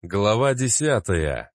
Глава 10.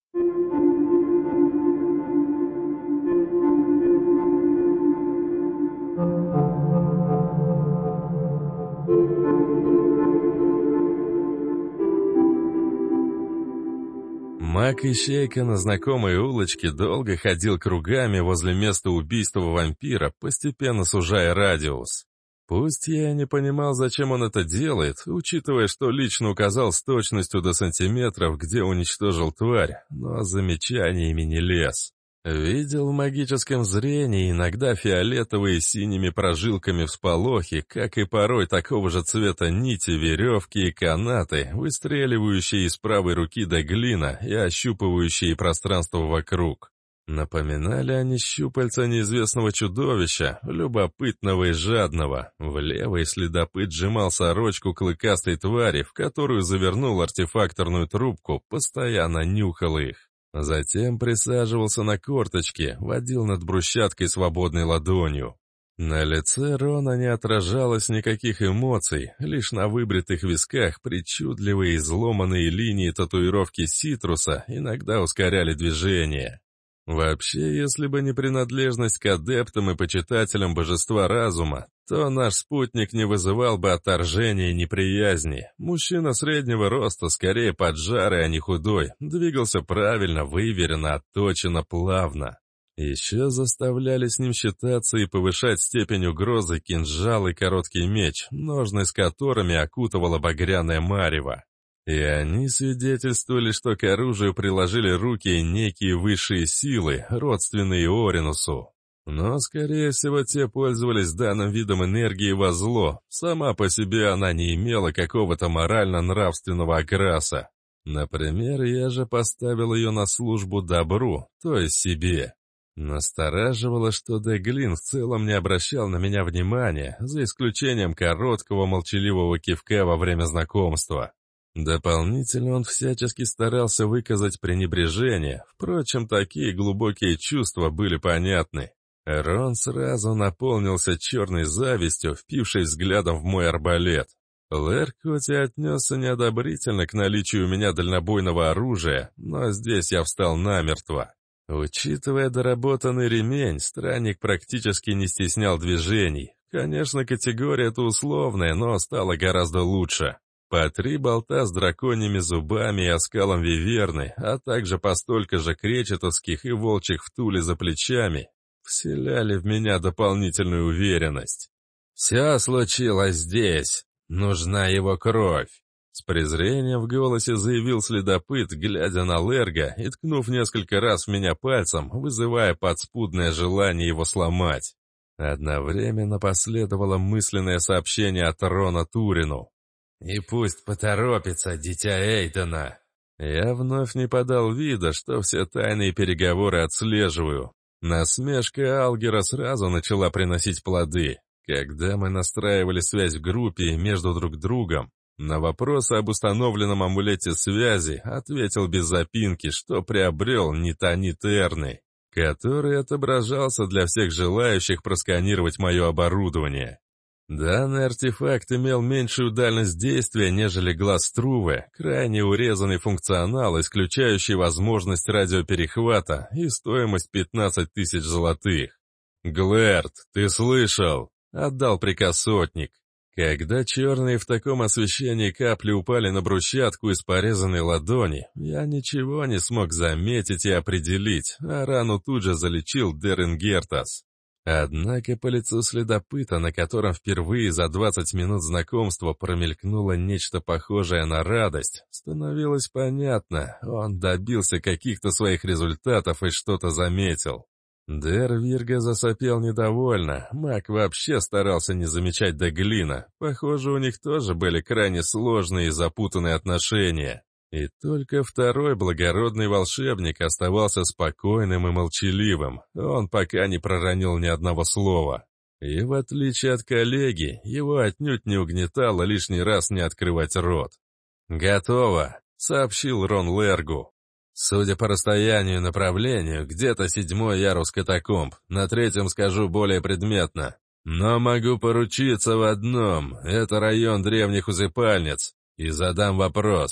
Мак Ищейка на знакомой улочке долго ходил кругами возле места убийства вампира, постепенно сужая радиус. Пусть я и не понимал, зачем он это делает, учитывая, что лично указал с точностью до сантиметров, где уничтожил тварь, но замечаниями не лез. Видел в магическом зрении иногда фиолетовые с синими прожилками всполохи, как и порой такого же цвета нити, веревки и канаты, выстреливающие из правой руки до глина и ощупывающие пространство вокруг. Напоминали они щупальца неизвестного чудовища, любопытного и жадного. В левой следопыт сжимал сорочку клыкастой твари, в которую завернул артефакторную трубку, постоянно нюхал их. Затем присаживался на корточки, водил над брусчаткой свободной ладонью. На лице Рона не отражалось никаких эмоций, лишь на выбритых висках причудливые изломанные линии татуировки ситруса иногда ускоряли движение. Вообще, если бы не принадлежность к адептам и почитателям божества разума, то наш спутник не вызывал бы отторжения и неприязни. Мужчина среднего роста, скорее поджарый, а не худой, двигался правильно, выверенно, отточенно, плавно. Еще заставляли с ним считаться и повышать степень угрозы кинжал и короткий меч, ножны с которыми окутывала багряное марево. И они свидетельствовали, что к оружию приложили руки некие высшие силы, родственные Оринусу. Но, скорее всего, те пользовались данным видом энергии во зло. Сама по себе она не имела какого-то морально-нравственного окраса. Например, я же поставил ее на службу добру, то есть себе. Настораживало, что Деглин в целом не обращал на меня внимания, за исключением короткого молчаливого кивка во время знакомства. Дополнительно он всячески старался выказать пренебрежение, впрочем, такие глубокие чувства были понятны. Рон сразу наполнился черной завистью, впившись взглядом в мой арбалет. Лэр хоть и отнесся неодобрительно к наличию у меня дальнобойного оружия, но здесь я встал намертво. Учитывая доработанный ремень, странник практически не стеснял движений. Конечно, категория эта условная, но стала гораздо лучше. По 3 болта с драконьими зубами и оскалом виверны, а также по столько же кречетовских и волчьих в туле за плечами, вселяли в меня дополнительную уверенность. «Все случилось здесь. Нужна его кровь», — с презрением в голосе заявил следопыт, глядя на Лерга и ткнув несколько раз в меня пальцем, вызывая подспудное желание его сломать. Одновременно последовало мысленное сообщение от Рона Турину. «И пусть поторопится, дитя Эйдена». Я вновь не подал вида, что все тайные переговоры отслеживаю. Насмешка Алгера сразу начала приносить плоды. Когда мы настраивали связь в группе и между друг другом, на вопросы об установленном амулете связи ответил без запинки, что приобрел Нитанит Эрны, который отображался для всех желающих просканировать мое оборудование. Данный артефакт имел меньшую дальность действия, нежели глаз Труве, крайне урезанный функционал, исключающий возможность радиоперехвата и стоимость 15 тысяч золотых. «Глэрд, ты слышал?» — отдал приказ сотник. Когда черные в таком освещении капли упали на брусчатку из порезанной ладони, я ничего не смог заметить и определить, а рану тут же залечил Деренгертас. Однако по лицу следопыта, на котором впервые за 20 минут знакомства промелькнуло нечто похожее на радость, становилось понятно, он добился каких-то своих результатов и что-то заметил. Дер Вирга засопел недовольно, маг вообще старался не замечать Деглина, похоже, у них тоже были крайне сложные и запутанные отношения. И только второй благородный волшебник оставался спокойным и молчаливым, он пока не проронил ни одного слова. И в отличие от коллеги, его отнюдь не угнетало лишний раз не открывать рот. «Готово», — сообщил Рон Лергу. «Судя по расстоянию и направлению, где-то 7-й ярус катакомб, на 3-м скажу более предметно. Но могу поручиться в одном, это район древних усыпальниц, и задам вопрос.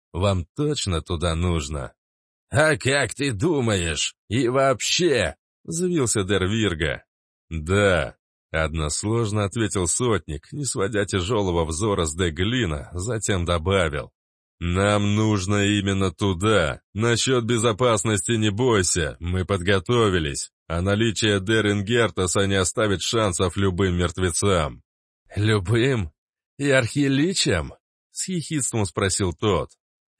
Вам точно туда нужно?» «А как ты думаешь? И вообще?» — взвился Дер Вирга. «Да», — односложно ответил сотник, не сводя тяжелого взора с Де Глина, затем добавил. «Нам нужно именно туда. Насчет безопасности не бойся, мы подготовились, а наличие Дерингертаса не оставит шансов любым мертвецам». «Любым? И архиличам?» — с ехидством спросил тот.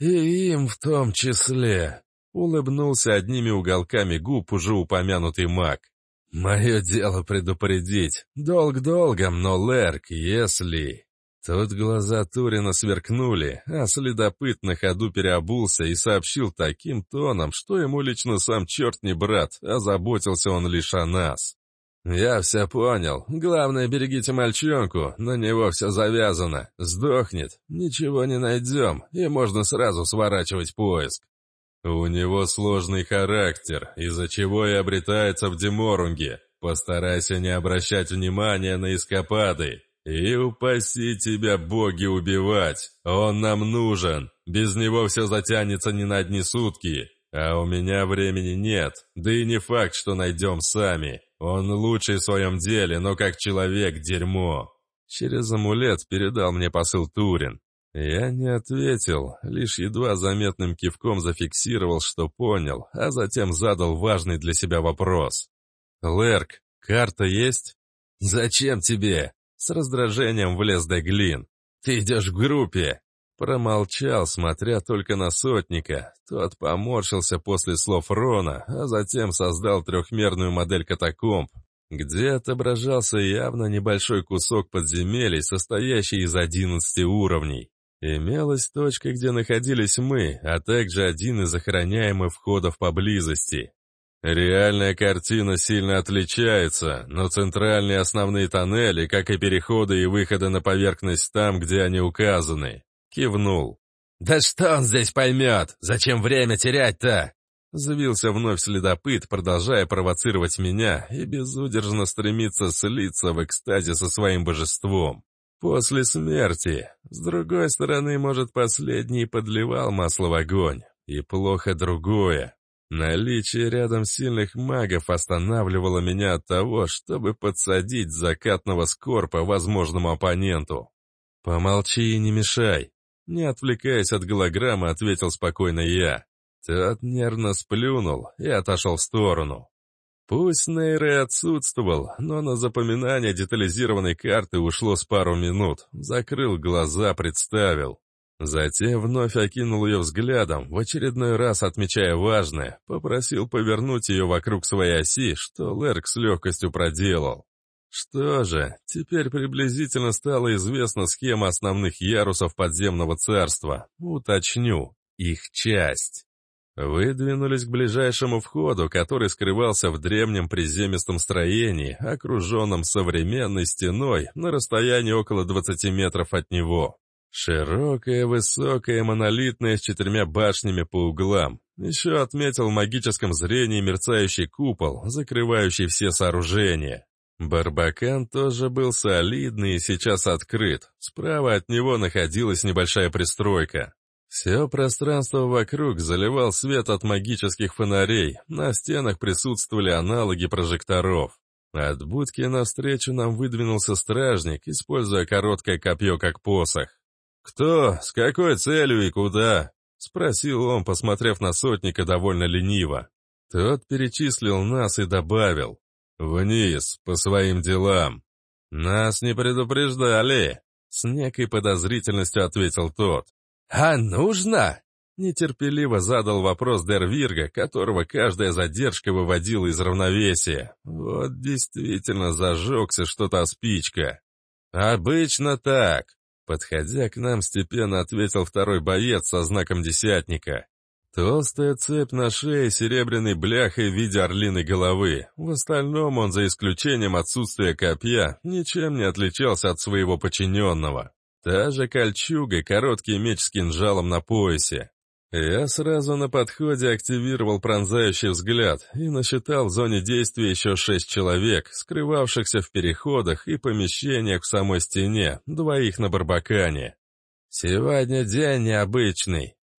«И им в том числе», — улыбнулся одними уголками губ уже упомянутый маг. «Мое дело предупредить. Долг долгом, но, Лерк, если...» Тут глаза Турина сверкнули, а следопыт на ходу переобулся и сообщил таким тоном, что ему лично сам черт не брат, а заботился он лишь о нас. «Я все понял. Главное, берегите мальчонку, на него все завязано. Сдохнет, ничего не найдем, и можно сразу сворачивать поиск. У него сложный характер, из-за чего и обретается в Деморунге. Постарайся не обращать внимания на эскапады. И упаси тебя, боги, убивать. Он нам нужен. Без него все затянется не на одни сутки. А у меня времени нет. Да и не факт, что найдем сами. Он лучший в своем деле, но как человек дерьмо». Через амулет передал мне посыл Турин. Я не ответил, лишь едва заметным кивком зафиксировал, что понял, а затем задал важный для себя вопрос. «Лерк, карта есть?» «Зачем тебе?» С раздражением влез Деглин. «Ты идешь в группе!» Промолчал, смотря только на сотника. Тот поморщился после слов Рона, а затем создал трехмерную модель катакомб, где отображался явно небольшой кусок подземелий, состоящий из 11 уровней. Имелась точка, где находились мы, а также один из охраняемых входов поблизости. Реальная картина сильно отличается, но центральные основные тоннели, как и переходы и выходы на поверхность там, где они указаны. Кивнул. «Да что он здесь поймет? Зачем время терять-то?» Взвился вновь следопыт, продолжая провоцировать меня и безудержно стремиться слиться в экстазе со своим божеством. После смерти. С другой стороны, может, последний подливал масло в огонь. И плохо другое. Наличие рядом сильных магов останавливало меня от того, чтобы подсадить закатного скорпа возможному оппоненту. «Помолчи и не мешай», — не отвлекаясь от голограммы, ответил спокойно я. Тот нервно сплюнул и отошел в сторону. Пусть Нейр и отсутствовал, но на запоминание детализированной карты ушло с пару минут. Закрыл глаза, представил. Затем вновь окинул ее взглядом, в очередной раз отмечая важное, попросил повернуть ее вокруг своей оси, что Лерк с легкостью проделал. Что же, теперь приблизительно стала известна схема основных ярусов подземного царства. Уточню, их часть. Выдвинулись к ближайшему входу, который скрывался в древнем приземистом строении, окруженном современной стеной на расстоянии около 20 метров от него. Широкая, высокая, монолитная, с 4 башнями по углам. Еще отметил в магическом зрении мерцающий купол, закрывающий все сооружения. Барбакан тоже был солидный и сейчас открыт. Справа от него находилась небольшая пристройка. Все пространство вокруг заливал свет от магических фонарей, на стенах присутствовали аналоги прожекторов. От будки навстречу нам выдвинулся стражник, используя короткое копье как посох. «Кто? С какой целью и куда?» — спросил он, посмотрев на сотника довольно лениво. Тот перечислил нас и добавил: «Вниз, по своим делам». «Нас не предупреждали», — с некой подозрительностью ответил тот. «А нужно?» — нетерпеливо задал вопрос Дер Вирга, которого каждая задержка выводила из равновесия. Вот действительно зажегся что-то спичка. «Обычно так», — подходя к нам, степенно ответил второй боец со знаком десятника. Толстая цепь на шее, серебряной бляхой в виде орлиной головы. В остальном он, за исключением отсутствия копья, ничем не отличался от своего подчиненного. Та же кольчуга, короткий меч с кинжалом на поясе. Я сразу на подходе активировал пронзающий взгляд и насчитал в зоне действия еще 6 человек, скрывавшихся в переходах и помещениях в самой стене, 2 на Барбакане. «Сегодня день необычный»,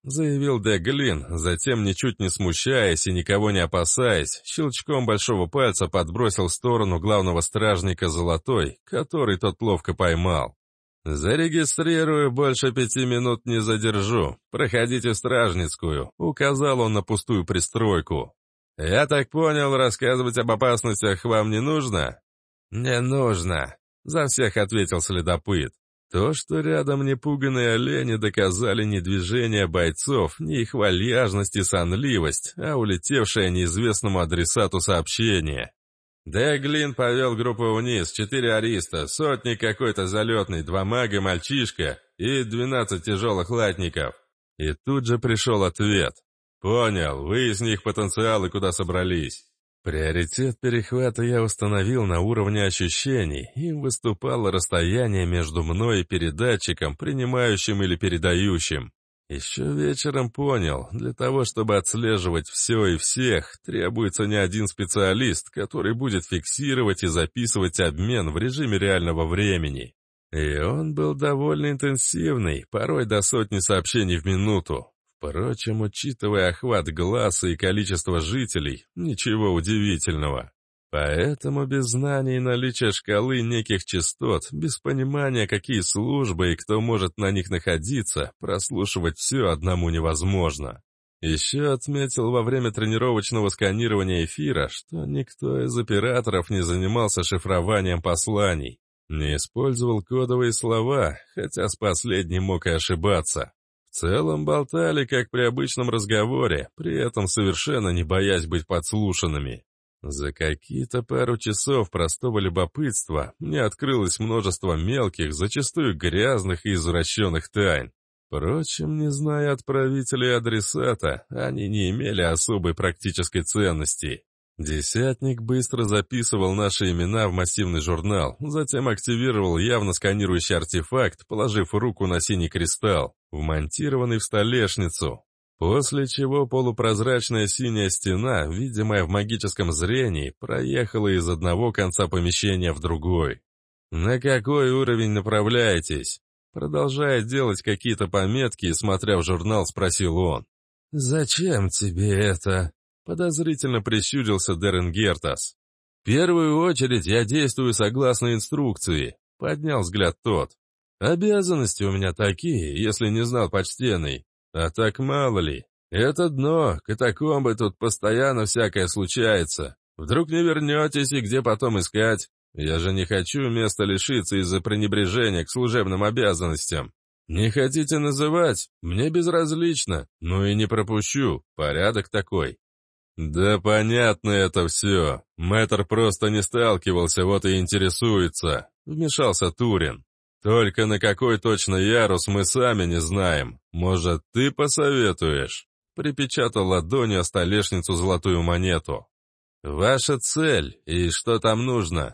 — заявил Деглин, затем, ничуть не смущаясь и никого не опасаясь, щелчком большого пальца подбросил в сторону главного стражника Золотой, который тот ловко поймал. «Зарегистрирую, больше 5 минут не задержу. Проходите в Стражницкую», — указал он на пустую пристройку. «Я так понял, рассказывать об опасностях вам не нужно?» «Не нужно», — за всех ответил следопыт. То, что рядом непуганные олени, доказали не движение бойцов, не их вальяжность и сонливость, а улетевшее неизвестному адресату сообщение. Деглин повел группу вниз, 4 ариста, сотник какой-то залетный, 2 мага, мальчишка и 12 тяжелых латников. И тут же пришел ответ. «Понял, выясни их потенциал и куда собрались». Приоритет перехвата я установил на уровне ощущений, им выступало расстояние между мной и передатчиком, принимающим или передающим. Еще вечером понял, для того, чтобы отслеживать все и всех, требуется не один специалист, который будет фиксировать и записывать обмен в режиме реального времени. И он был довольно интенсивный, порой до 100 сообщений в минуту. Впрочем, учитывая охват глаза и количество жителей, ничего удивительного. Поэтому без знаний и наличия шкалы неких частот, без понимания, какие службы и кто может на них находиться, прослушивать все одному невозможно. Еще отметил во время тренировочного сканирования эфира, что никто из операторов не занимался шифрованием посланий, не использовал кодовые слова, хотя с последним мог и ошибаться. В целом болтали, как при обычном разговоре, при этом совершенно не боясь быть подслушанными. За какие-то пару часов простого любопытства мне открылось множество мелких, зачастую грязных и извращенных тайн. Впрочем, не зная отправителя и адресата, они не имели особой практической ценности. Десятник быстро записывал наши имена в массивный журнал, затем активировал явно сканирующий артефакт, положив руку на синий кристалл, вмонтированный в столешницу, после чего полупрозрачная синяя стена, видимая в магическом зрении, проехала из одного конца помещения в другой. «На какой уровень направляетесь?» Продолжая делать какие-то пометки и смотря в журнал, спросил он. «Зачем тебе это?» Подозрительно прищурился Дерен Гертас. «В первую очередь я действую согласно инструкции», — поднял взгляд тот. «Обязанности у меня такие, если не знал почтенный. А так мало ли. Это дно, катакомбы тут постоянно всякое случается. Вдруг не вернетесь и где потом искать? Я же не хочу места лишиться из-за пренебрежения к служебным обязанностям. Не хотите называть? Мне безразлично. Ну и не пропущу. Порядок такой». «Да понятно это все. Мэтр просто не сталкивался, вот и интересуется», — вмешался Турин. «Только на какой точно ярус мы сами не знаем. Может, ты посоветуешь?» Припечатал ладонью о столешницу золотую монету. «Ваша цель и что там нужно?»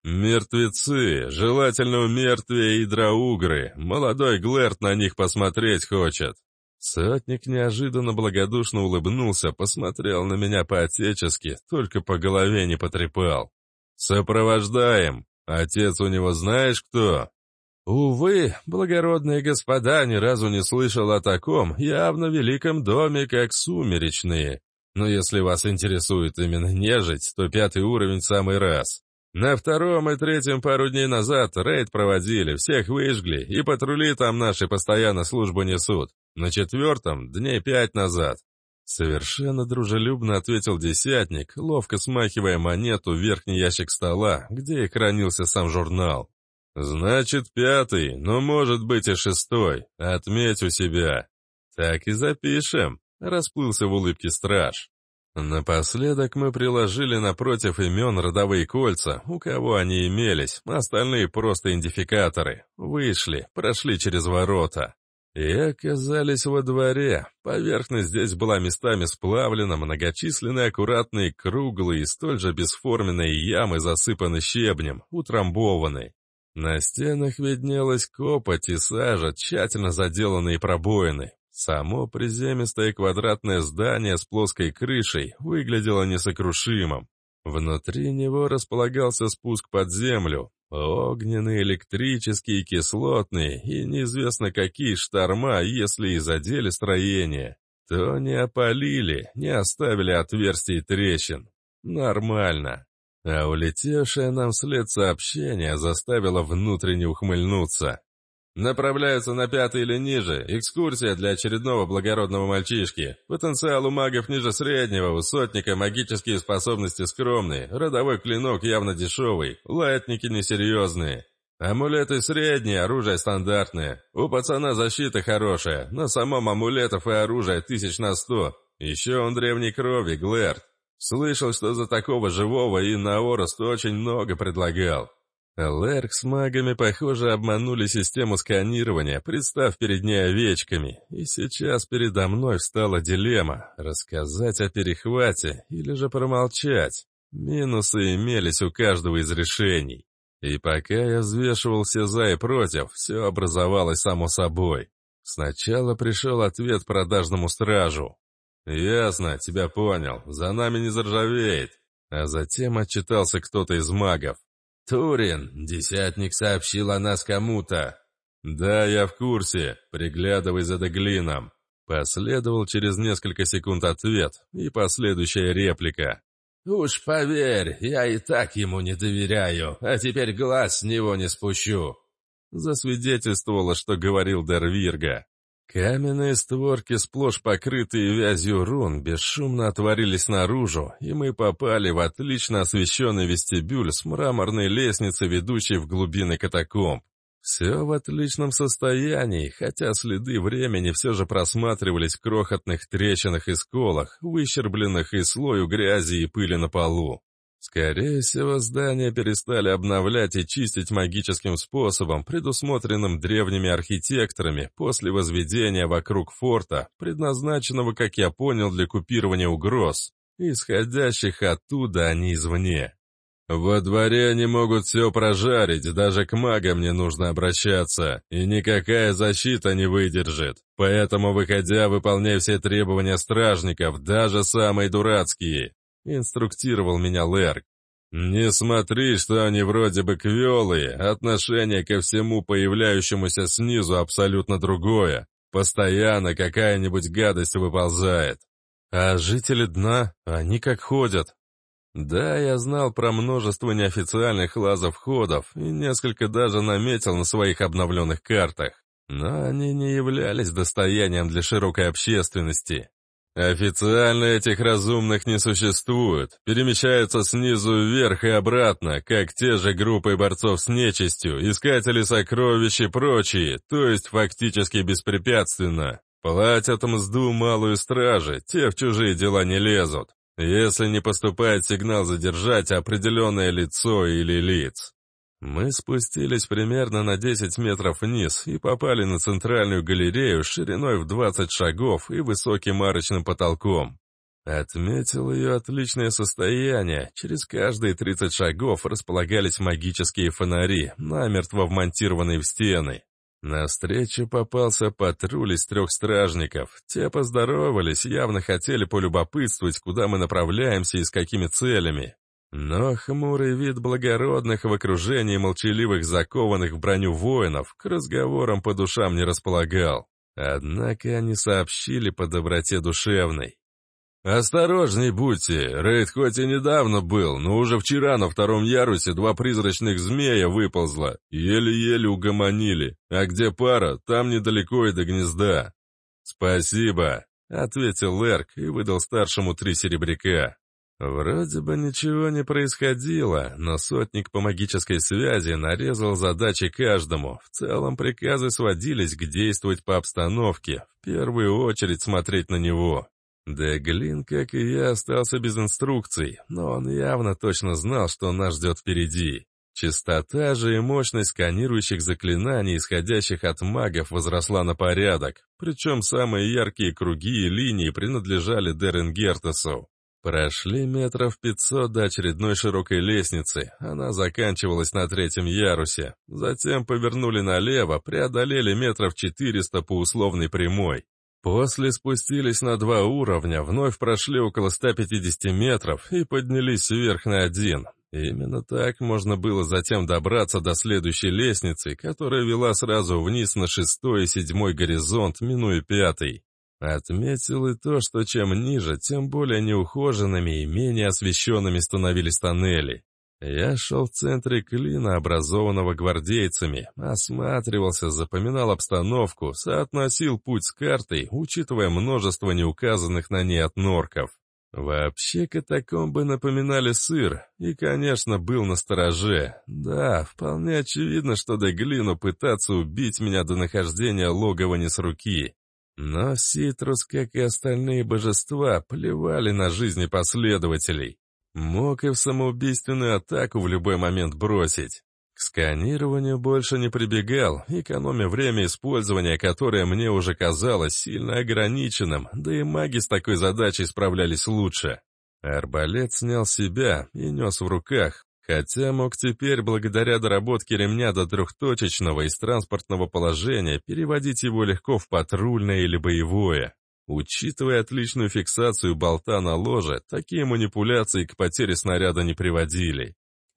«Мертвецы, желательно умертвие и драугры. Молодой Глэрт на них посмотреть хочет». Сотник неожиданно благодушно улыбнулся, посмотрел на меня по-отечески, только по голове не потрепал. «Сопровождаем. Отец у него знаешь кто?» «Увы, благородные господа, ни разу не слышал о таком явно великом доме, как Сумеречные. Но если вас интересует именно нежить, то 5-й уровень в самый раз. На 2-м и 3-м пару дней назад рейд проводили, всех выжгли, и патрули там наши постоянно службу несут. На 4-м дней 5 назад». Совершенно дружелюбно ответил десятник, ловко смахивая монету в верхний ящик стола, где и хранился сам журнал. «Значит, 5-й, но может быть и 6-й. Отметь у себя». «Так и запишем», — расплылся в улыбке страж. Напоследок мы приложили напротив имен родовые кольца, у кого они имелись, остальные просто идентификаторы. Вышли, прошли через ворота. И оказались во дворе. Поверхность здесь была местами сплавлена, многочисленные аккуратные круглые и столь же бесформенные ямы засыпаны щебнем, утрамбованы. На стенах виднелась копоть и сажа, тщательно заделанные пробоины. Само приземистое квадратное здание с плоской крышей выглядело несокрушимым. Внутри него располагался спуск под землю. Огненные, электрические, кислотные и неизвестно какие шторма, если и задели строение, то не опалили, не оставили отверстий и трещин. Нормально. А улетевшее нам вслед сообщение заставило внутренне ухмыльнуться. Направляются на 5-й или ниже. Экскурсия для очередного благородного мальчишки. Потенциал у магов ниже среднего, у сотника магические способности скромные, родовой клинок явно дешевый, латники несерьезные. Амулеты средние, оружие стандартное. У пацана защита хорошая, на самом амулетов и оружия 1000 на 100. Еще он древней крови, Глэрд. Слышал, что за такого живого и на Орост очень много предлагал. Лерк с магами, похоже, обманули систему сканирования, представ перед ней овечками, и сейчас передо мной встала дилемма – рассказать о перехвате или же промолчать. Минусы имелись у каждого из решений. И пока я взвешивал все за и против, все образовалось само собой. Сначала пришел ответ продажному стражу. «Ясно, тебя понял, за нами не заржавеет». А затем отчитался кто-то из магов. «Турин, десятник сообщил о нас кому-то». «Да, я в курсе. Приглядывай за Деглином». Последовал через несколько секунд ответ и последующая реплика. «Уж поверь, я и так ему не доверяю, а теперь глаз с него не спущу». Засвидетельствовало, что говорил Дервирга. Каменные створки, сплошь покрытые вязью рун, бесшумно отворились наружу, и мы попали в отлично освещенный вестибюль с мраморной лестницей, ведущей в глубины катакомб. Все в отличном состоянии, хотя следы времени все же просматривались в крохотных трещинах и сколах, выщербленных и слою грязи и пыли на полу. Скорее всего, здание перестали обновлять и чистить магическим способом, предусмотренным древними архитекторами после возведения вокруг форта, предназначенного, как я понял, для купирования угроз, исходящих оттуда, а не извне. Во дворе они могут все прожарить, даже к магам не нужно обращаться, и никакая защита не выдержит. Поэтому, выходя, выполняй все требования стражников, даже самые дурацкие. Инструктировал меня Лерк. «Не смотри, что они вроде бы квелые, отношение ко всему появляющемуся снизу абсолютно другое. Постоянно какая-нибудь гадость выползает. А жители дна, они как ходят?» Да, я знал про множество неофициальных лазов-ходов и несколько даже наметил на своих обновленных картах, но они не являлись достоянием для широкой общественности. Официально этих разумных не существует, перемещаются снизу вверх и обратно, как те же группы борцов с нечистью, искатели сокровищ и прочие, то есть фактически беспрепятственно. Платят мзду малую стражи, те в чужие дела не лезут, если не поступает сигнал задержать определенное лицо или лиц. Мы спустились примерно на 10 метров вниз и попали на центральную галерею шириной в 20 шагов и высоким арочным потолком. Отметил ее отличное состояние, через каждые 30 шагов располагались магические фонари, намертво вмонтированные в стены. Навстречу попался патруль из 3 стражников, те поздоровались, явно хотели полюбопытствовать, куда мы направляемся и с какими целями. Но хмурый вид благородных в окружении молчаливых закованных в броню воинов к разговорам по душам не располагал. Однако они сообщили по доброте душевной. «Осторожней будьте, рейд хоть и недавно был, но уже вчера на 2-м ярусе 2 призрачных змея выползло, еле-еле угомонили, а где пара, там недалеко и до гнезда». «Спасибо», — ответил Лерк и выдал старшему 3 серебряка. Вроде бы ничего не происходило, но сотник по магической связи нарезал задачи каждому. В целом приказы сводились к действовать по обстановке, в первую очередь смотреть на него. Деглин, как и я, остался без инструкций, но он явно точно знал, что нас ждет впереди. Частота же и мощность сканирующих заклинаний, исходящих от магов, возросла на порядок, причем самые яркие круги и линии принадлежали Деренгертесу. Прошли метров 500 до очередной широкой лестницы, она заканчивалась на 3-м ярусе. Затем повернули налево, преодолели метров 400 по условной прямой. После спустились на 2 уровня, вновь прошли около 150 метров и поднялись вверх на 1. Именно так можно было затем добраться до следующей лестницы, которая вела сразу вниз на 6-й и 7-й горизонт, минуя 5-й. Отметил и то, что чем ниже, тем более неухоженными и менее освещенными становились тоннели. Я шел в центре клина, образованного гвардейцами, осматривался, запоминал обстановку, соотносил путь с картой, учитывая множество неуказанных на ней отнорков. Вообще катакомбы напоминали сыр, и, конечно, был настороже. Да, вполне очевидно, что Деглину пытаться убить меня до нахождения логова не с руки. Но Ситрус, как и остальные божества, плевали на жизни последователей. Мог и в самоубийственную атаку в любой момент бросить. К сканированию больше не прибегал, экономя время использования, которое мне уже казалось сильно ограниченным, да и маги с такой задачей справлялись лучше. Арбалет снял с себя и нес в руках, хотя мог теперь, благодаря доработке ремня до трехточечного из транспортного положения, переводить его легко в патрульное или боевое. Учитывая отличную фиксацию болта на ложе, такие манипуляции к потере снаряда не приводили.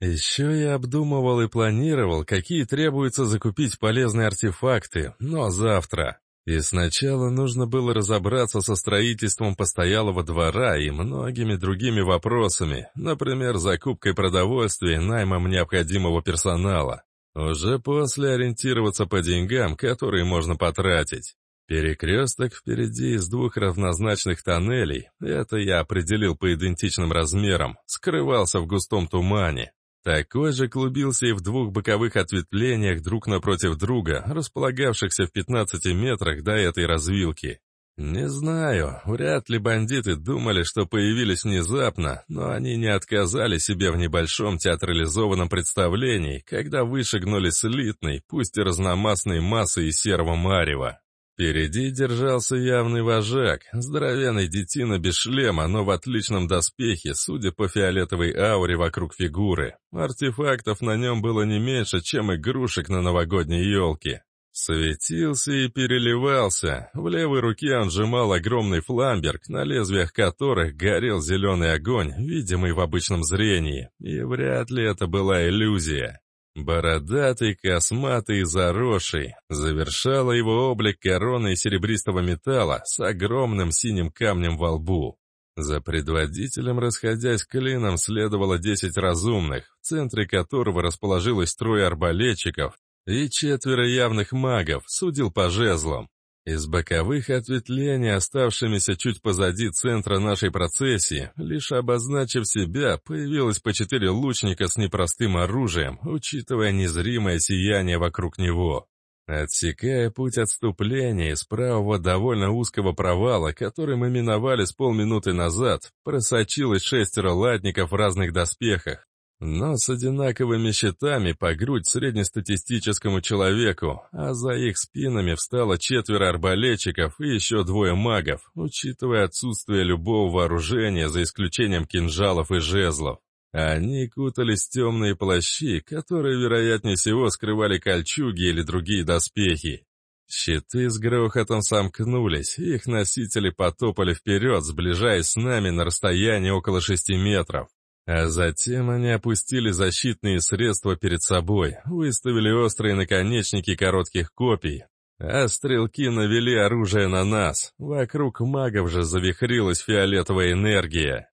Еще я обдумывал и планировал, какие требуется закупить полезные артефакты, но завтра. И сначала нужно было разобраться со строительством постоялого двора и многими другими вопросами, например, закупкой продовольствия и наймом необходимого персонала. Уже после ориентироваться по деньгам, которые можно потратить. Перекресток впереди из 2 равнозначных тоннелей, это я определил по идентичным размерам, скрывался в густом тумане. Такой же клубился и в 2 боковых ответвлениях друг напротив друга, располагавшихся в 15 метрах до этой развилки. Не знаю, вряд ли бандиты думали, что появились внезапно, но они не отказали себе в небольшом театрализованном представлении, когда вышагнули слитной, пусть и разномастной массой из серого марева. Впереди держался явный вожак, здоровенный детина без шлема, но в отличном доспехе, судя по фиолетовой ауре вокруг фигуры. Артефактов на нем было не меньше, чем игрушек на новогодней елке. Светился и переливался. В левой руке он сжимал огромный фламберг, на лезвиях которых горел зеленый огонь, видимый в обычном зрении. И вряд ли это была иллюзия. Бородатый, косматый и заросший, завершала его облик корона из серебристого металла с огромным синим камнем во лбу. За предводителем, расходясь клином, следовало 10 разумных, в центре которого расположилось 3 арбалетчиков и 4 явных магов, судил по жезлам. Из боковых ответвлений, оставшимися чуть позади центра нашей процессии, лишь обозначив себя, появилось по 4 лучника с непростым оружием, учитывая незримое сияние вокруг него. Отсекая путь отступления из правого довольно узкого провала, который мы миновали с полминуты назад, просочилось 6 латников в разных доспехах, но с одинаковыми щитами по грудь среднестатистическому человеку, а за их спинами встало 4 арбалетчиков и еще 2 магов, учитывая отсутствие любого вооружения за исключением кинжалов и жезлов. Они кутались в темные плащи, которые, вероятнее всего, скрывали кольчуги или другие доспехи. Щиты с грохотом сомкнулись, их носители потопали вперед, сближаясь с нами на расстоянии около 6 метров. А затем они опустили защитные средства перед собой, выставили острые наконечники коротких копий, а стрелки навели оружие на нас. Вокруг магов же завихрилась фиолетовая энергия.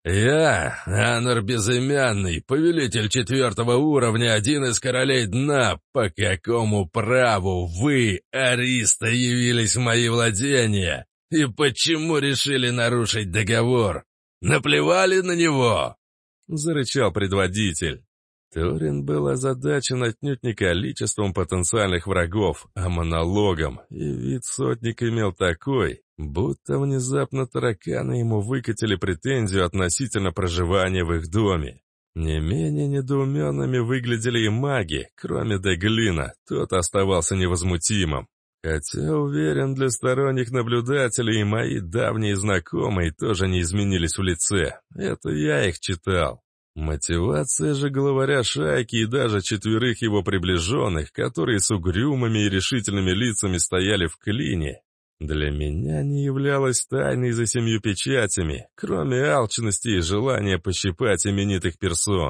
«Я, Анор Безымянный, повелитель 4-го уровня, один из королей дна. По какому праву вы, Ариста, явились в мои владения? И почему решили нарушить договор? Наплевали на него?» — зарычал предводитель. Торин был озадачен отнюдь не количеством потенциальных врагов, а монологом, и вид сотник имел такой, будто внезапно тараканы ему выкатили претензию относительно проживания в их доме. Не менее недоуменными выглядели и маги, кроме Деглина, тот оставался невозмутимым. Хотя, уверен, для сторонних наблюдателей мои давние знакомые тоже не изменились в лице. Это я их читал. Мотивация же главаря шайки и даже 4 его приближенных, которые с угрюмыми и решительными лицами стояли в клине, для меня не являлась тайной за 7 печатями, кроме алчности и желания пощипать именитых персон.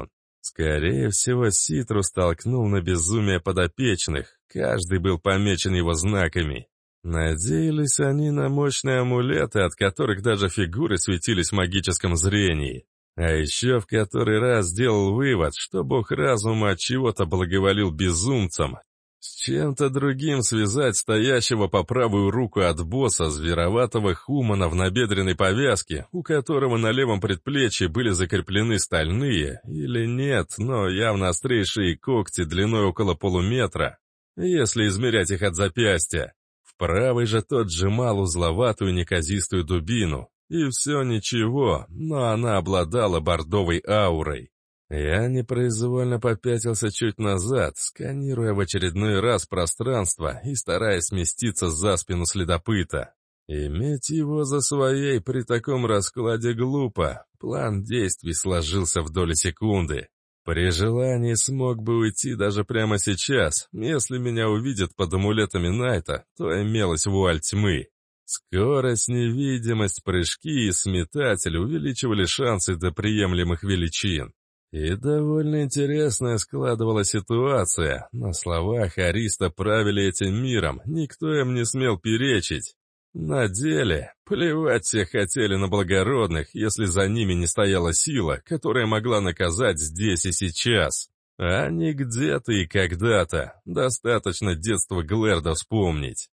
Скорее всего, Ситрус толкнул на безумие подопечных, каждый был помечен его знаками. Надеялись они на мощные амулеты, от которых даже фигуры светились в магическом зрении. А еще в который раз сделал вывод, что бог разума от чего-то благоволил безумцам. С чем-то другим связать стоящего по правую руку от босса звероватого хумана в набедренной повязке, у которого на левом предплечье были закреплены стальные, или нет, но явно острейшие когти длиной около полуметра, если измерять их от запястья. В правой же тот сжимал узловатую неказистую дубину. И все ничего, но она обладала бордовой аурой. Я непроизвольно попятился чуть назад, сканируя в очередной раз пространство и стараясь сместиться за спину следопыта. Иметь его за своей при таком раскладе глупо. План действий сложился в доли секунды. При желании смог бы уйти даже прямо сейчас. Если меня увидят под амулетами Найта, то имелась вуаль тьмы. Скорость, невидимость, прыжки и сметатель увеличивали шансы до приемлемых величин. И довольно интересная складывалась ситуация. На словах Ариста правили этим миром, никто им не смел перечить. На деле, плевать все хотели на благородных, если за ними не стояла сила, которая могла наказать здесь и сейчас. А не где-то и когда-то. Достаточно детства Глэрда вспомнить.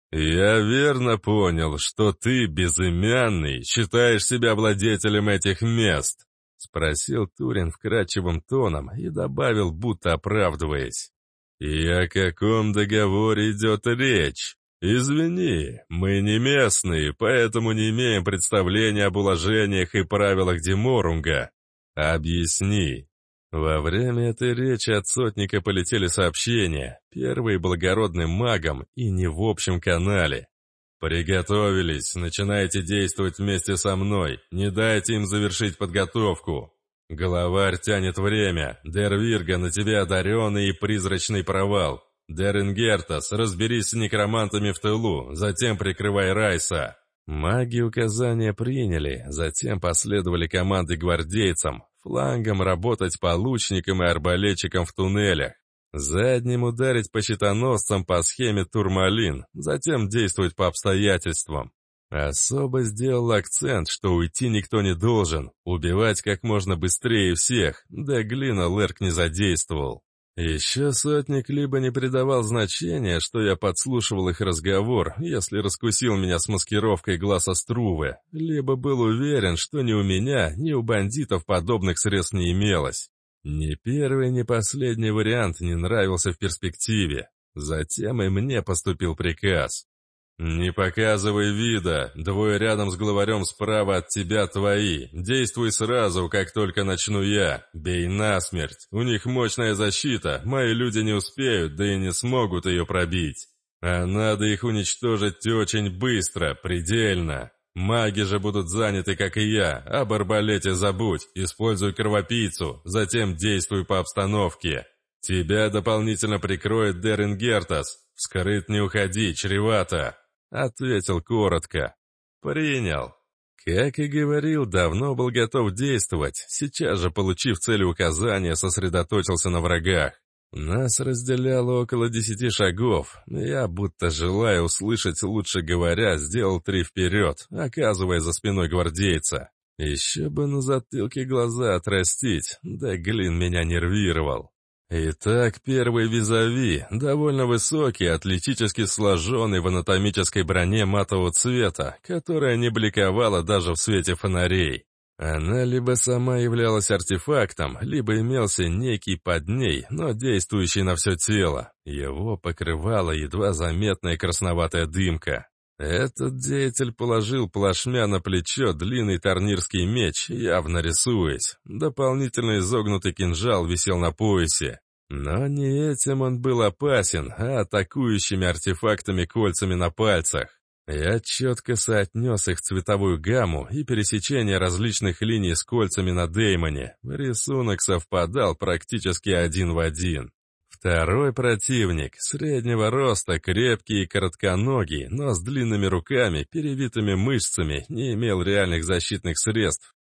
«Я верно понял, что ты, безымянный, считаешь себя владетелем этих мест?» — спросил Турин вкрадчивым тоном и добавил, будто оправдываясь. «И о каком договоре идет речь? Извини, мы не местные, поэтому не имеем представления об уложениях и правилах Деморунга. Объясни». Во время этой речи от сотника полетели сообщения, первые благородным магам и не в общем канале. «Приготовились, начинайте действовать вместе со мной, не дайте им завершить подготовку. Главарь тянет время, Дервирга, на тебя одаренный и призрачный провал. Дерингертас, разберись с некромантами в тылу, затем прикрывай Райса». Маги указания приняли, затем последовали команды гвардейцам, флангом работать по лучникам и арбалетчикам в туннелях, задним ударить по щитоносцам по схеме Турмалин, затем действовать по обстоятельствам. Особо сделал акцент, что уйти никто не должен, убивать как можно быстрее всех, да Глина Лерк не задействовал. Еще сотник либо не придавал значения, что я подслушивал их разговор, если раскусил меня с маскировкой глаза Струвы, либо был уверен, что ни у меня, ни у бандитов подобных средств не имелось. Ни первый, ни последний вариант не нравился в перспективе. Затем и мне поступил приказ. «Не показывай вида, двое рядом с главарем справа от тебя твои, действуй сразу, как только начну я, бей насмерть, у них мощная защита, мои люди не успеют, да и не смогут ее пробить, а надо их уничтожить очень быстро, предельно. Маги же будут заняты, как и я, об арбалете забудь, используй кровопийцу, затем действуй по обстановке. Тебя дополнительно прикроет Дерингертас, вскрыт не уходи, чревато». Ответил коротко. «Принял». Как и говорил, давно был готов действовать, сейчас же, получив цель указания, сосредоточился на врагах. Нас разделяло около 10 шагов, я, будто желая услышать, лучше говоря, сделал 3 вперед, оказывая за спиной гвардейца. Еще бы на затылке глаза отрастить, да Глин меня нервировал. Итак, первый визави, довольно высокий, атлетически сложенный в анатомической броне матового цвета, которая не бликовала даже в свете фонарей. Она либо сама являлась артефактом, либо имелся некий под ней, но действующий на все тело. Его покрывала едва заметная красноватая дымка. Этот деятель положил плашмя на плечо длинный тарнирский меч, явно рисуясь. Дополнительно изогнутый кинжал висел на поясе. Но не этим он был опасен, а атакующими артефактами кольцами на пальцах. Я четко соотнес их цветовую гамму и пересечение различных линий с кольцами на Деймоне. Рисунок совпадал практически один в один. Второй противник, среднего роста, крепкий и коротконогий, но с длинными руками, перевитыми мышцами, не имел реальных защитных средств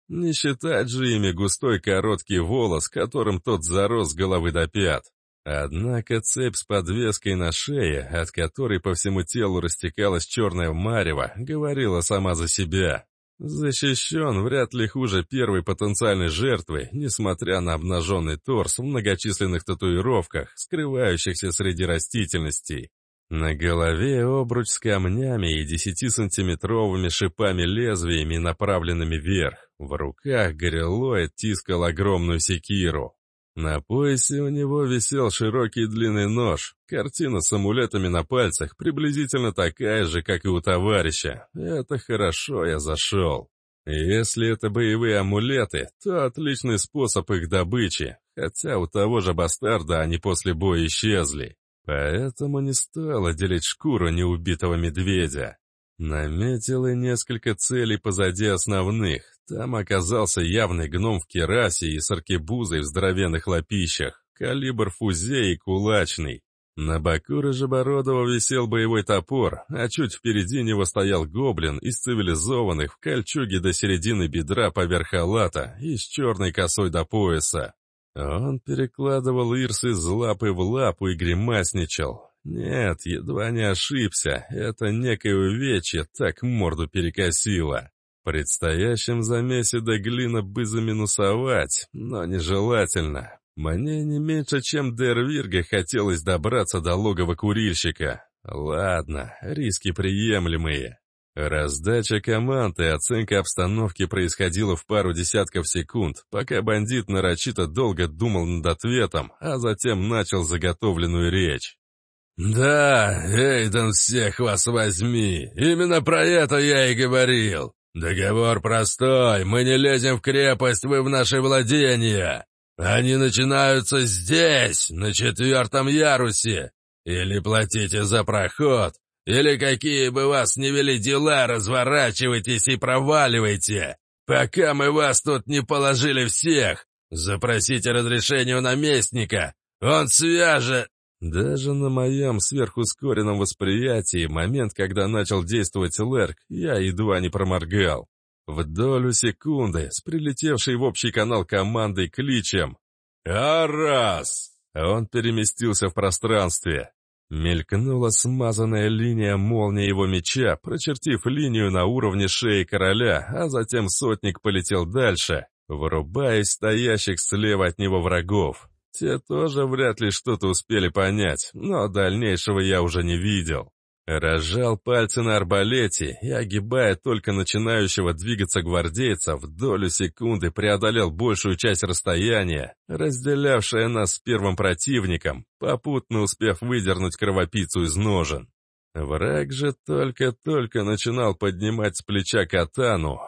Не считать же ими густой короткий волос, которым тот зарос с головы до пят. Однако цепь с подвеской на шее, от которой по всему телу растекалась черная марево, говорила сама за себя. Защищен вряд ли хуже первой потенциальной жертвы, несмотря на обнаженный торс в многочисленных татуировках, скрывающихся среди растительностей. На голове обруч с камнями и 10-сантиметровыми шипами-лезвиями, направленными вверх. В руках гориллоид тискал огромную секиру. На поясе у него висел широкий длинный нож. Картина с амулетами на пальцах приблизительно такая же, как и у товарища. Это хорошо, я зашел. Если это боевые амулеты, то отличный способ их добычи, хотя у того же бастарда они после боя исчезли. Поэтому не стоило делить шкуру неубитого медведя. Наметил и несколько целей позади основных. Там оказался явный гном в керасе и с аркебузой в здоровенных лапищах, калибр фузей и кулачный. На боку рыжебородого висел боевой топор, а чуть впереди него стоял гоблин из цивилизованных в кольчуге до середины бедра поверх халата и с черной косой до пояса. Он перекладывал ирс из лапы в лапу и гримасничал. Нет, едва не ошибся, это некое увечье так морду перекосило. В предстоящем замесе до глина бы заминусовать, но нежелательно. Мне не меньше, чем до Эрвирга хотелось добраться до логова курильщика. Ладно, риски приемлемые. Раздача команд и оценка обстановки происходила в пару десятков секунд, пока бандит нарочито долго думал над ответом, а затем начал заготовленную речь. «Да, Эйден, всех вас возьми, именно про это я и говорил. Договор простой, мы не лезем в крепость, вы в наши владения. Они начинаются здесь, на 4-м ярусе. Или платите за проход, или какие бы вас ни вели дела, разворачивайтесь и проваливайте, пока мы вас тут не положили всех. Запросите разрешение у наместника, он свяжет...» Даже на моем сверхускоренном восприятии, момент, когда начал действовать Лерк, я едва не проморгал. В долю секунды, с прилетевшей в общий канал командой кличем «Арас!» он переместился в пространстве. Мелькнула смазанная линия молнии его меча, прочертив линию на уровне шеи короля, а затем сотник полетел дальше, вырубаясь стоящих слева от него врагов. Те тоже вряд ли что-то успели понять, но дальнейшего я уже не видел. Разжал пальцы на арбалете и, огибая только начинающего двигаться гвардейца, в долю секунды преодолел большую часть расстояния, разделявшее нас с первым противником, попутно успев выдернуть кровопийцу из ножен. Враг же только-только начинал поднимать с плеча катану,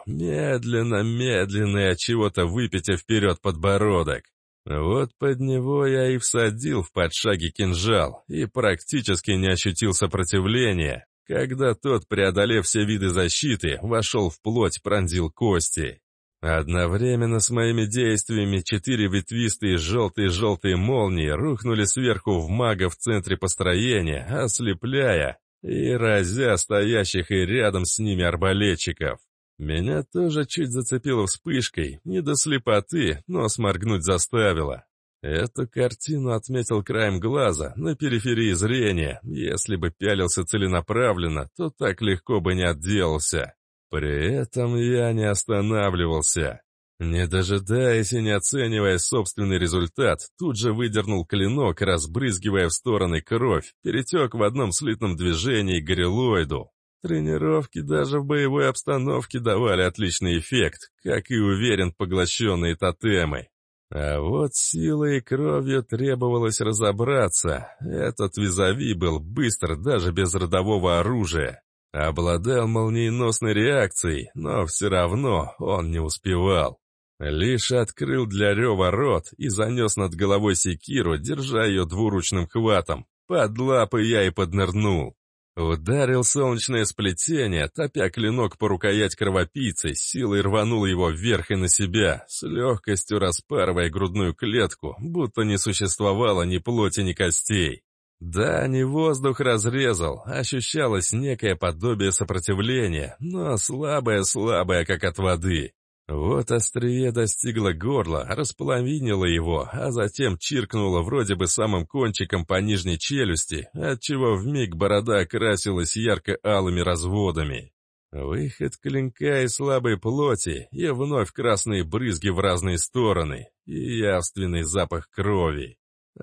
медленно и от чего-то выпитя вперед подбородок. Вот под него я и всадил в подшаге кинжал и практически не ощутил сопротивления, когда тот, преодолев все виды защиты, вошел в плоть, пронзил кости. Одновременно с моими действиями 4 ветвистые желтые молнии рухнули сверху в мага в центре построения, ослепляя и разя стоящих и рядом с ними арбалетчиков. Меня тоже чуть зацепило вспышкой, не до слепоты, но сморгнуть заставило. Эту картину отметил краем глаза, на периферии зрения. Если бы пялился целенаправленно, то так легко бы не отделался. При этом я не останавливался. Не дожидаясь и не оценивая собственный результат, тут же выдернул клинок, разбрызгивая в стороны кровь, перетек в одном слитном движении к гориллоиду. Тренировки даже в боевой обстановке давали отличный эффект, как и, уверен, поглощенные тотемы. А вот силой и кровью требовалось разобраться. Этот визави был быстр даже без родового оружия. Обладал молниеносной реакцией, но все равно он не успевал. Лишь открыл для рева рот и занес над головой секиру, держа ее двуручным хватом. Под лапы я и поднырнул. Ударил солнечное сплетение, топя клинок по рукоять кровопийцы, силой рванул его вверх и на себя, с легкостью распарывая грудную клетку, будто не существовало ни плоти, ни костей. Да, не воздух разрезал, ощущалось некое подобие сопротивления, но слабое, как от воды. Вот острие достигло горла, располовинило его, а затем чиркнуло вроде бы самым кончиком по нижней челюсти, отчего вмиг борода окрасилась ярко-алыми разводами. Выход клинка из слабой плоти, и вновь красные брызги в разные стороны, и явственный запах крови.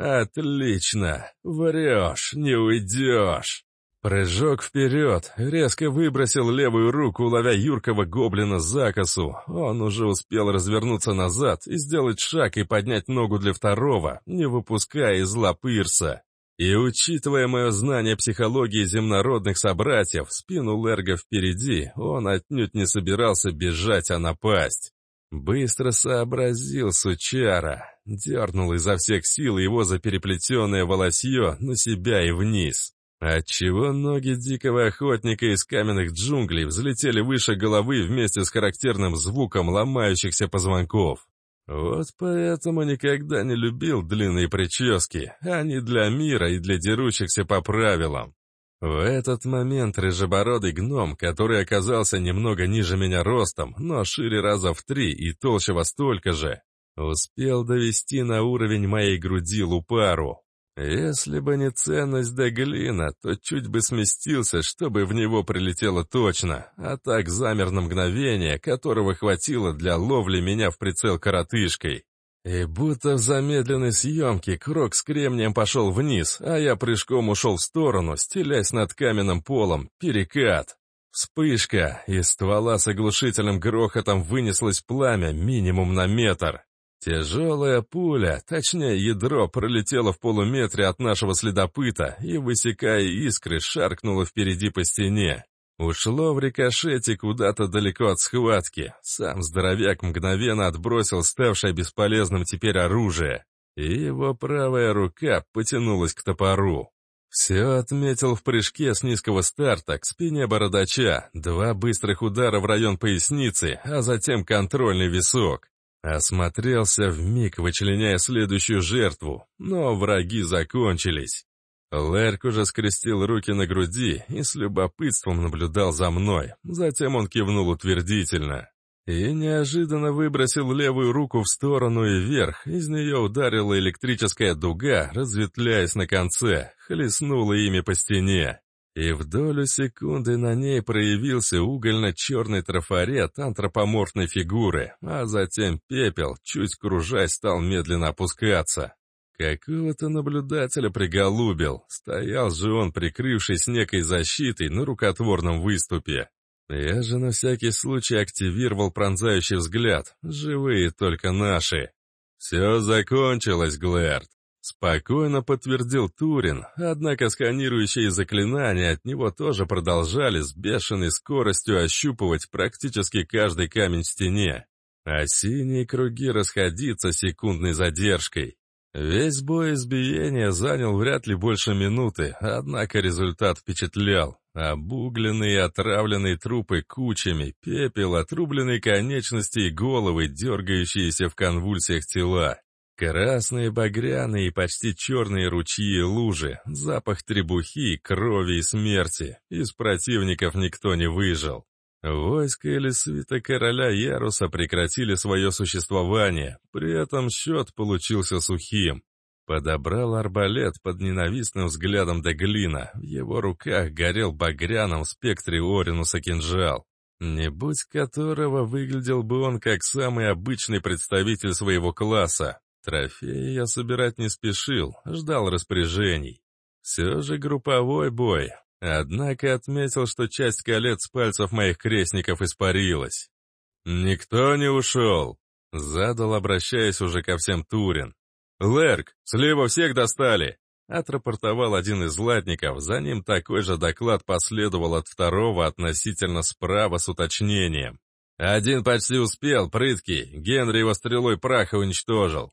«Отлично! Врешь, не уйдешь!» Прыжок вперед, резко выбросил левую руку, ловя юркого гоблина за косу. Он уже успел развернуться назад и сделать шаг и поднять ногу для второго, не выпуская из лап Ирса. И учитывая мое знание психологии земнородных собратьев, спину Лерга впереди, он отнюдь не собирался бежать, а напасть. Быстро сообразил сучара, дернул изо всех сил его за переплетенное волосье на себя и вниз. Отчего ноги дикого охотника из каменных джунглей взлетели выше головы вместе с характерным звуком ломающихся позвонков. Вот поэтому никогда не любил длинные прически, они для мира и для дерущихся по правилам. В этот момент рыжебородый гном, который оказался немного ниже меня ростом, но шире раза в 3 и толще во столько же, успел довести на уровень моей груди лупару. Если бы не ценность Деглина, то чуть бы сместился, чтобы в него прилетело точно, а так замер на мгновение, которого хватило для ловли меня в прицел коротышкой. И будто в замедленной съемке крок с кремнием пошел вниз, а я прыжком ушел в сторону, стелясь над каменным полом, перекат. Вспышка, из ствола с оглушительным грохотом вынеслось пламя минимум на метр. Тяжелая пуля, точнее ядро, пролетело в полуметре от нашего следопыта и, высекая искры, шаркнуло впереди по стене. Ушло в рикошете куда-то далеко от схватки. Сам здоровяк мгновенно отбросил ставшее бесполезным теперь оружие, и его правая рука потянулась к топору. Все отметил в прыжке с низкого старта к спине бородача, 2 быстрых удара в район поясницы, а затем контрольный висок. Осмотрелся вмиг, вычленяя следующую жертву, но враги закончились. Лерк уже скрестил руки на груди и с любопытством наблюдал за мной, затем он кивнул утвердительно. И неожиданно выбросил левую руку в сторону и вверх, из нее ударила электрическая дуга, разветвляясь на конце, хлестнула ими по стене. И в долю секунды на ней проявился угольно-черный трафарет антропоморфной фигуры, а затем пепел, чуть кружась, стал медленно опускаться. Какого-то наблюдателя приголубил, стоял же он, прикрывшись некой защитой на рукотворном выступе. Я же на всякий случай активировал пронзающий взгляд, живые только наши. «Все закончилось, Глэрд», — спокойно подтвердил Турин, однако сканирующие заклинания от него тоже продолжали с бешеной скоростью ощупывать практически каждый камень в стене, а синие круги расходиться секундной задержкой. Весь бой избиения занял вряд ли больше минуты, однако результат впечатлял. Обугленные и отравленные трупы кучами, пепел, отрубленные конечности и головы, дергающиеся в конвульсиях тела. Красные, багряные и почти черные ручьи и лужи, запах требухи, крови и смерти. Из противников никто не выжил. Войско или свита короля Яруса прекратили свое существование, при этом счет получился сухим. Подобрал арбалет под ненавистным взглядом Деглина, в его руках горел багряным в спектре Оринуса кинжал, не будь которого выглядел бы он как самый обычный представитель своего класса. Трофеи я собирать не спешил, ждал распоряжений. Все же групповой бой. Однако отметил, что часть колец с пальцев моих крестников испарилась. «Никто не ушел», — задал, обращаясь уже ко всем Турин. «Лерк, слева всех достали», — отрапортовал один из латников, за ним такой же доклад последовал от второго относительно справа с уточнением. «Один почти успел, прыткий, Генри его стрелой праха уничтожил».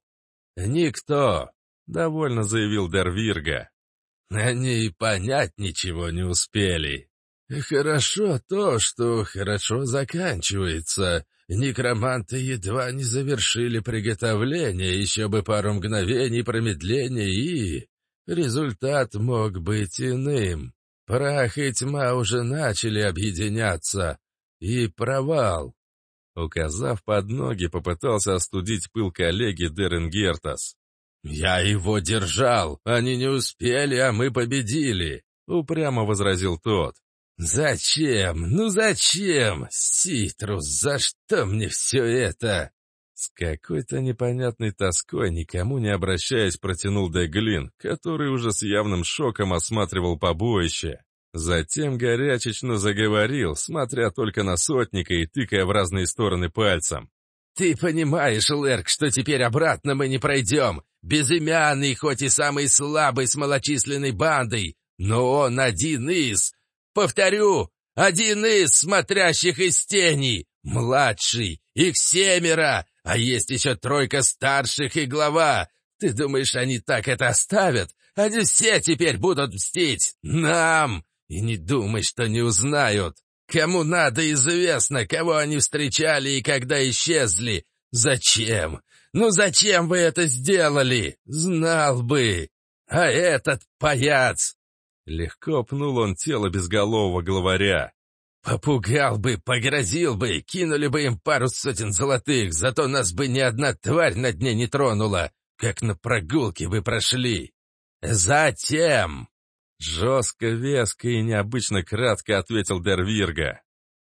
«Никто», — довольно заявил Дервирга. «Они и понять ничего не успели. Хорошо то, что хорошо заканчивается. Некроманты едва не завершили приготовление, еще бы пару мгновений промедления, и результат мог быть иным. Прах и тьма уже начали объединяться. И провал». Указав под ноги, попытался остудить пыл коллеги Деренгертас. «Я его держал! Они не успели, а мы победили!» — упрямо возразил тот. «Зачем? Ну зачем? Ситрус, за что мне все это?» С какой-то непонятной тоской, никому не обращаясь, протянул Деглин, который уже с явным шоком осматривал побоище. Затем горячечно заговорил, смотря только на сотника и тыкая в разные стороны пальцем. «Ты понимаешь, Лерк, что теперь обратно мы не пройдем? Безымянный, хоть и самый слабый с малочисленной бандой, но он один из... Повторю, один из смотрящих из тени, младший, их 7, а есть еще 3 старших и глава. Ты думаешь, они так это оставят? Они все теперь будут мстить нам! И не думай, что не узнают. Кому надо, известно, кого они встречали и когда исчезли. Зачем? Ну зачем вы это сделали? Знал бы. А этот паяц...» Легко пнул он тело безголового главаря. «Попугал бы, погрозил бы, кинули бы им 2 сотен золотых, зато нас бы ни одна тварь на дне не тронула, как на прогулке вы прошли. Затем...» Жестко, веско и необычно кратко ответил Дервирга.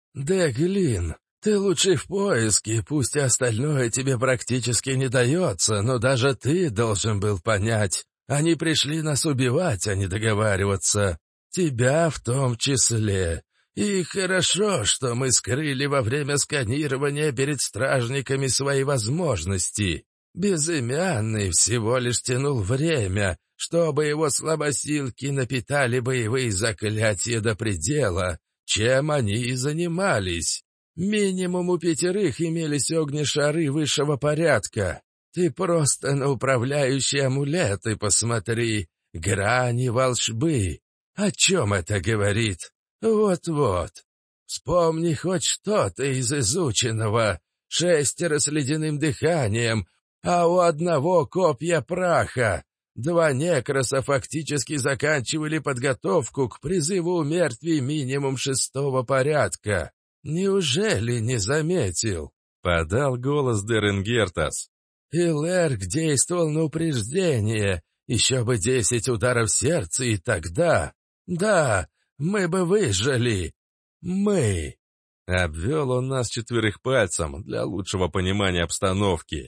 «Деглин, ты лучший в поиске, пусть и остальное тебе практически не дается, но даже ты должен был понять. Они пришли нас убивать, а не договариваться. Тебя в том числе. И хорошо, что мы скрыли во время сканирования перед стражниками свои возможности. Безымянный всего лишь тянул время, чтобы его слабосилки напитали боевые заклятия до предела, чем они и занимались. Минимум у 5 имелись огнешары высшего порядка. Ты просто на управляющие амулеты посмотри, грани волшбы. О чем это говорит? Вот-вот. Вспомни хоть что-то из изученного. 6 с ледяным дыханием, а у одного копья праха. 2 некроса фактически заканчивали подготовку к призыву у мертвей минимум 6 порядка. Неужели не заметил? Подал голос Деренгертас. И Лерк действовал на упреждение. Еще бы 10 ударов сердца, и тогда... Да, мы бы выжили. Мы. Обвел он нас 4 пальцем для лучшего понимания обстановки.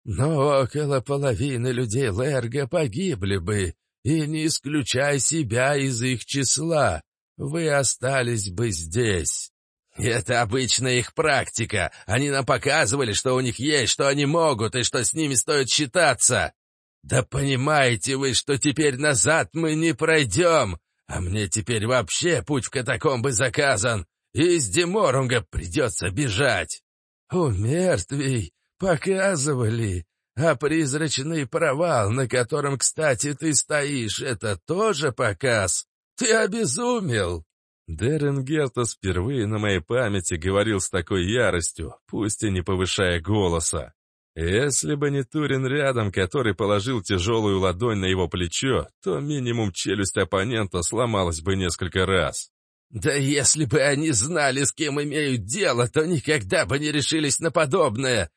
Но около половины людей Лерга погибли бы, и не исключай себя из их числа. Вы остались бы здесь. Это обычная их практика. Они нам показывали, что у них есть, что они могут, и что с ними стоит считаться. Да понимаете вы, что теперь назад мы не пройдем, а мне теперь вообще путь в катакомбы заказан, и из Деморунга придется бежать. У мертвей показывали, а призрачный провал, на котором, кстати, ты стоишь, это тоже показ? Ты обезумел!» Деренгертас впервые на моей памяти говорил с такой яростью, пусть и не повышая голоса. Если бы не Турин рядом, который положил тяжелую ладонь на его плечо, то минимум челюсть оппонента сломалась бы несколько раз. «Да если бы они знали, с кем имеют дело, то никогда бы не решились на подобное.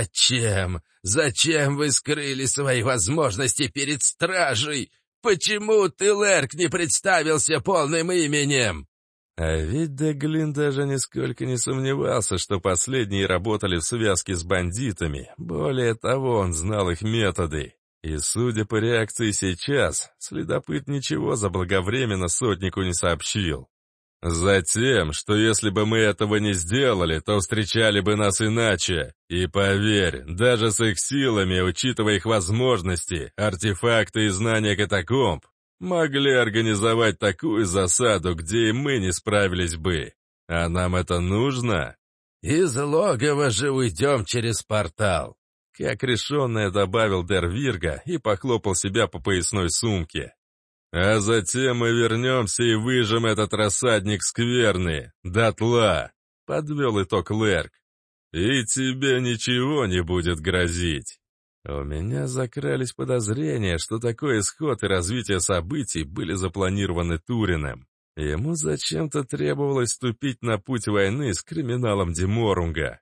Зачем? Зачем вы скрыли свои возможности перед стражей? Почему ты, Лерк, не представился полным именем?» А ведь Деглин даже нисколько не сомневался, что последние работали в связке с бандитами. Более того, он знал их методы. И, судя по реакции сейчас, следопыт ничего заблаговременно сотнику не сообщил. Затем, что если бы мы этого не сделали, то встречали бы нас иначе. И поверь, даже с их силами, учитывая их возможности, артефакты и знания катакомб, могли организовать такую засаду, где и мы не справились бы. А нам это нужно? «Из логова же уйдем через портал», — как решенное добавил Дервирга и похлопал себя по поясной сумке. «А затем мы вернемся и выжжем этот рассадник скверны, дотла», — подвел итог Лерк. «И тебе ничего не будет грозить». У меня закрались подозрения, что такой исход и развитие событий были запланированы Туриным. Ему зачем-то требовалось вступить на путь войны с криминалом Деморунга.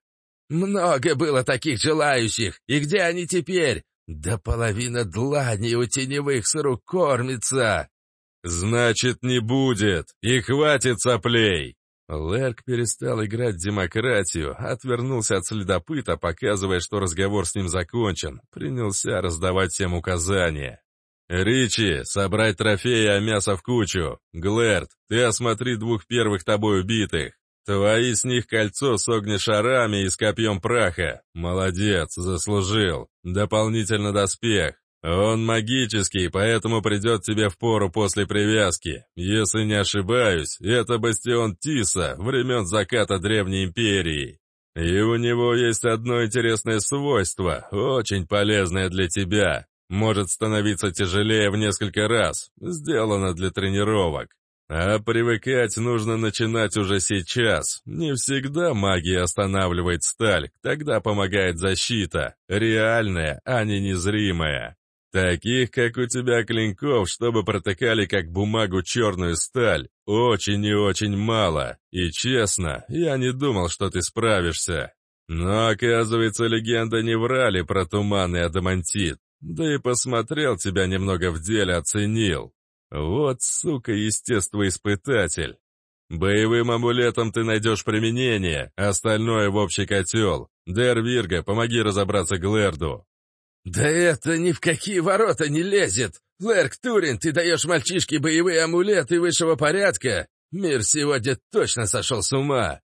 Много было таких желающих, и где они теперь? Да половина дланей у теневых с рук кормится. Значит, не будет, и хватит соплей. Лерк перестал играть в демократию, отвернулся от следопыта, показывая, что разговор с ним закончен, принялся раздавать всем указания. «Ричи, собрать трофеи, а мясо в кучу. Глэрд, ты осмотри 2 первых тобой убитых. Твои с них кольцо с огнешарами и с копьем праха. Молодец, заслужил. Дополнительно доспех. Он магический, поэтому придет тебе впору после привязки. Если не ошибаюсь, это бастион Тиса, времен заката Древней Империи. И у него есть одно интересное свойство, очень полезное для тебя. Может становиться тяжелее в несколько раз, сделано для тренировок. А привыкать нужно начинать уже сейчас. Не всегда магия останавливает сталь, тогда помогает защита, реальная, а не незримая. Таких, как у тебя, клинков, чтобы протыкали как бумагу черную сталь, очень и очень мало. И честно, я не думал, что ты справишься. Но, оказывается, легенды не врали про туман и адамантит. Да и посмотрел тебя немного в деле, оценил. Вот, сука, естествоиспытатель. Боевым амулетом ты найдешь применение, остальное в общий котел. Дэр Вирга, помоги разобраться Глэрду. Да это ни в какие ворота не лезет. Лерк Турин, ты даешь мальчишке боевые амулеты высшего порядка? Мир сегодня точно сошел с ума.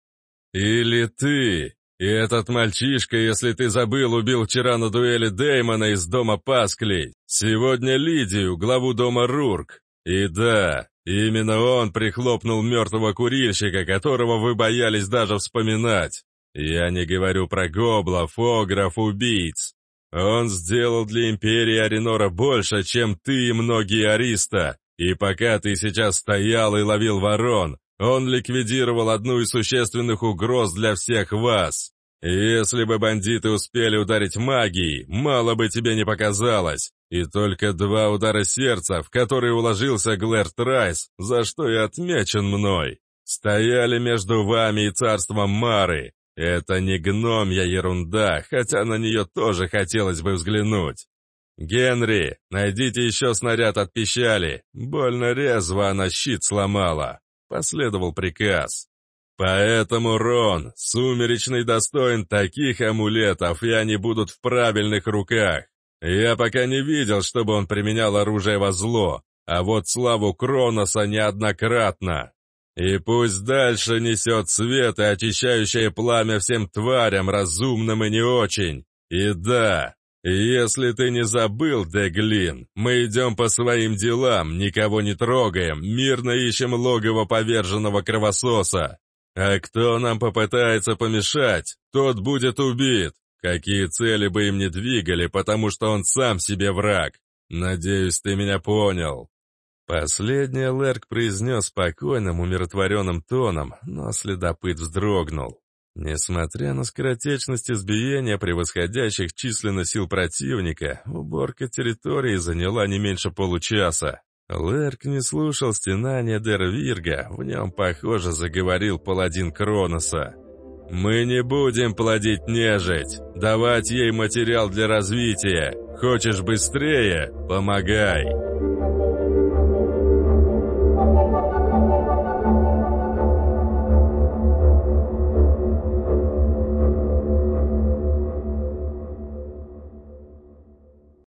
Или ты. И этот мальчишка, если ты забыл, убил вчера на дуэли Дэймона из дома Пасклей. Сегодня Лидию, главу дома Рурк. И да, именно он прихлопнул мертвого курильщика, которого вы боялись даже вспоминать. Я не говорю про гоблов, огров, убийц. Он сделал для Империи Аринора больше, чем ты и многие Ариста. И пока ты сейчас стоял и ловил ворон, он ликвидировал одну из существенных угроз для всех вас. Если бы бандиты успели ударить магией, мало бы тебе не показалось. И только 2 удара сердца, в которые уложился Глэрд Райс, за что и отмечен мной, стояли между вами и царством Мары. Это не гномья ерунда, хотя на нее тоже хотелось бы взглянуть. Генри, найдите еще снаряд от пищали. Больно резво она щит сломала. Последовал приказ. Поэтому, Рон, Сумеречный достоин таких амулетов, и они будут в правильных руках. Я пока не видел, чтобы он применял оружие во зло, а вот славу Кроноса неоднократно. И пусть дальше несет свет и очищающее пламя всем тварям, разумным и не очень. И да, если ты не забыл, Деглин, мы идем по своим делам, никого не трогаем, мирно ищем логово поверженного кровососа. А кто нам попытается помешать, тот будет убит. Какие цели бы им ни двигали, потому что он сам себе враг. Надеюсь, ты меня понял. Последнее Лерк произнес спокойным, умиротворенным тоном, но следопыт вздрогнул. Несмотря на скоротечность избиения превосходящих численно сил противника, уборка территории заняла не меньше получаса. Лерк не слушал стенания Дэр Вирга, в нем, похоже, заговорил паладин Кроноса. «Мы не будем плодить нежить, давать ей материал для развития. Хочешь быстрее? Помогай!»